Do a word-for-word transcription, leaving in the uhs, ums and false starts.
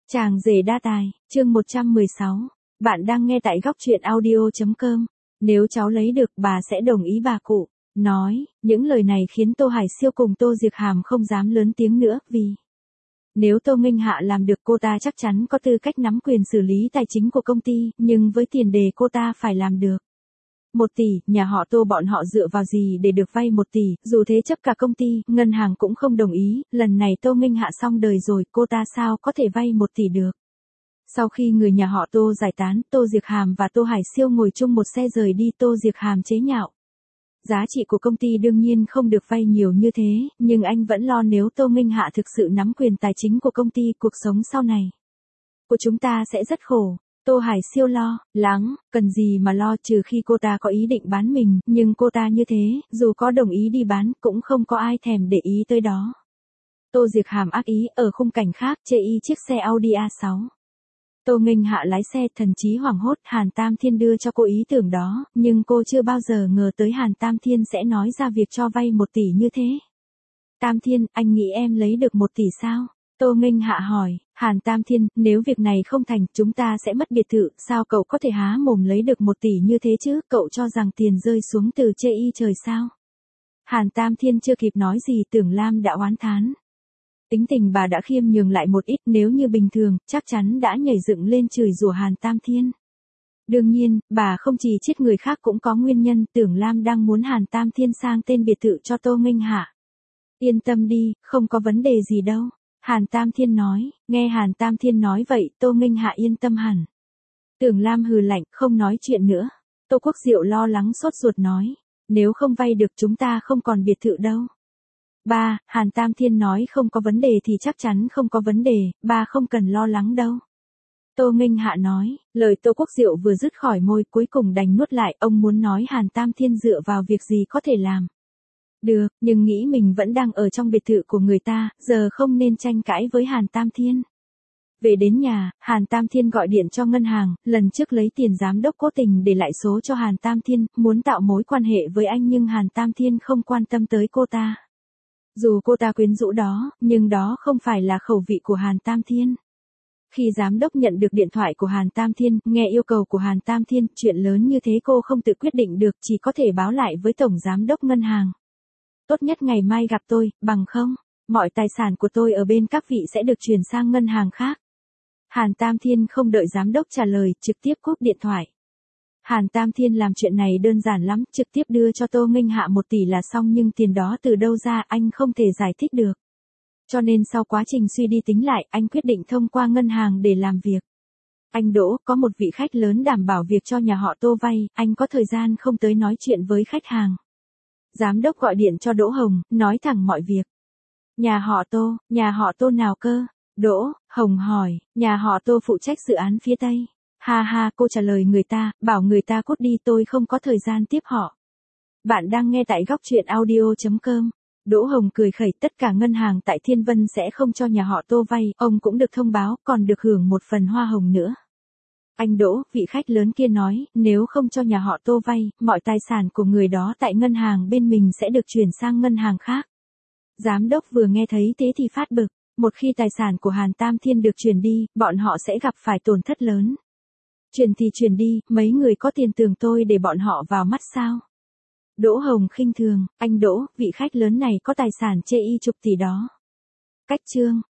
Chàng rể đa tài, chương một trăm mười sáu. Bạn đang nghe tại góc truyện audio.com. Nếu cháu lấy được bà sẽ đồng ý bà cụ. Nói, những lời này khiến Tô Hải Siêu cùng Tô Diệc Hàm không dám lớn tiếng nữa vì nếu Tô Nghênh Hạ làm được cô ta chắc chắn có tư cách nắm quyền xử lý tài chính của công ty, nhưng với tiền đề cô ta phải làm được. Một tỷ, nhà họ Tô bọn họ dựa vào gì để được vay một tỷ, dù thế chấp cả công ty, ngân hàng cũng không đồng ý, lần này Tô Nghênh Hạ xong đời rồi, cô ta sao có thể vay một tỷ được. Sau khi người nhà họ Tô giải tán, Tô Diệc Hàm và Tô Hải Siêu ngồi chung một xe rời đi. Tô Diệc Hàm chế nhạo. Giá trị của công ty đương nhiên không được vay nhiều như thế, nhưng anh vẫn lo nếu Tô Nghênh Hạ thực sự nắm quyền tài chính của công ty, cuộc sống sau này của chúng ta sẽ rất khổ. Tô Hải Siêu lo lắng, cần gì mà lo, trừ khi cô ta có ý định bán mình, nhưng cô ta như thế, dù có đồng ý đi bán, cũng không có ai thèm để ý tới đó. Tô Diệc Hàm ác ý, ở khung cảnh khác, chê y chiếc xe Audi a sáu. Tô Nghênh Hạ lái xe, thần trí hoảng hốt, Hàn Tam Thiên đưa cho cô ý tưởng đó, nhưng cô chưa bao giờ ngờ tới Hàn Tam Thiên sẽ nói ra việc cho vay một tỷ như thế. Tam Thiên, anh nghĩ em lấy được một tỷ sao? Tô Nghênh Hạ hỏi. Hàn Tam Thiên, nếu việc này không thành, chúng ta sẽ mất biệt thự, sao cậu có thể há mồm lấy được một tỷ như thế chứ, cậu cho rằng tiền rơi xuống từ chê y trời sao? Hàn Tam Thiên chưa kịp nói gì, Tưởng Lam đã oán thán. Tính tình bà đã khiêm nhường lại một ít, nếu như bình thường, chắc chắn đã nhảy dựng lên chửi rủa Hàn Tam Thiên. Đương nhiên, bà không chỉ chết người khác cũng có nguyên nhân, Tưởng Lam đang muốn Hàn Tam Thiên sang tên biệt thự cho Tô Nghênh Hạ. Yên tâm đi, không có vấn đề gì đâu. Hàn Tam Thiên nói. Nghe Hàn Tam Thiên nói vậy, Tô Nghênh Hạ yên tâm hẳn. Tưởng Lam hừ lạnh, không nói chuyện nữa. Tô Quốc Diệu lo lắng sốt ruột nói. Nếu không vay được chúng ta không còn biệt thự đâu. Ba, Hàn Tam Thiên nói không có vấn đề thì chắc chắn không có vấn đề, ba không cần lo lắng đâu. Tô Nghênh Hạ nói. Lời Tô Quốc Diệu vừa dứt khỏi môi, cuối cùng đành nuốt lại, ông muốn nói Hàn Tam Thiên dựa vào việc gì có thể làm được, nhưng nghĩ mình vẫn đang ở trong biệt thự của người ta, giờ không nên tranh cãi với Hàn Tam Thiên. Về đến nhà, Hàn Tam Thiên gọi điện cho ngân hàng, lần trước lấy tiền giám đốc cố tình để lại số cho Hàn Tam Thiên, muốn tạo mối quan hệ với anh nhưng Hàn Tam Thiên không quan tâm tới cô ta. Dù cô ta quyến rũ đó, nhưng đó không phải là khẩu vị của Hàn Tam Thiên. Khi giám đốc nhận được điện thoại của Hàn Tam Thiên, nghe yêu cầu của Hàn Tam Thiên, chuyện lớn như thế cô không tự quyết định được, chỉ có thể báo lại với tổng giám đốc ngân hàng. Tốt nhất ngày mai gặp tôi, bằng không, mọi tài sản của tôi ở bên các vị sẽ được chuyển sang ngân hàng khác. Hàn Tam Thiên không đợi giám đốc trả lời, trực tiếp cúp điện thoại. Hàn Tam Thiên làm chuyện này đơn giản lắm, trực tiếp đưa cho Tô Nghênh Hạ một tỷ là xong, nhưng tiền đó từ đâu ra anh không thể giải thích được. Cho nên sau quá trình suy đi tính lại, anh quyết định thông qua ngân hàng để làm việc. Anh Đỗ, có một vị khách lớn đảm bảo việc cho nhà họ Tô vay, anh có thời gian không tới nói chuyện với khách hàng? Giám đốc gọi điện cho Đỗ Hồng, nói thẳng mọi việc. Nhà họ Tô, nhà họ Tô nào cơ? Đỗ Hồng hỏi. Nhà họ Tô phụ trách dự án phía Tây. Ha ha, cô trả lời người ta, bảo người ta cút đi, tôi không có thời gian tiếp họ. Bạn đang nghe tại góc truyện audio.com. Đỗ Hồng cười khẩy, tất cả ngân hàng tại Thiên Vân sẽ không cho nhà họ Tô vay, ông cũng được thông báo, còn được hưởng một phần hoa hồng nữa. Anh Đỗ, vị khách lớn kia nói, nếu không cho nhà họ Tô vay, mọi tài sản của người đó tại ngân hàng bên mình sẽ được chuyển sang ngân hàng khác. Giám đốc vừa nghe thấy thế thì phát bực, một khi tài sản của Hàn Tam Thiên được chuyển đi, bọn họ sẽ gặp phải tổn thất lớn. Chuyển thì chuyển đi, mấy người có tiền tưởng tôi để bọn họ vào mắt sao? Đỗ Hồng khinh thường. Anh Đỗ, vị khách lớn này có tài sản chê y chục tỷ đó. Cách chương.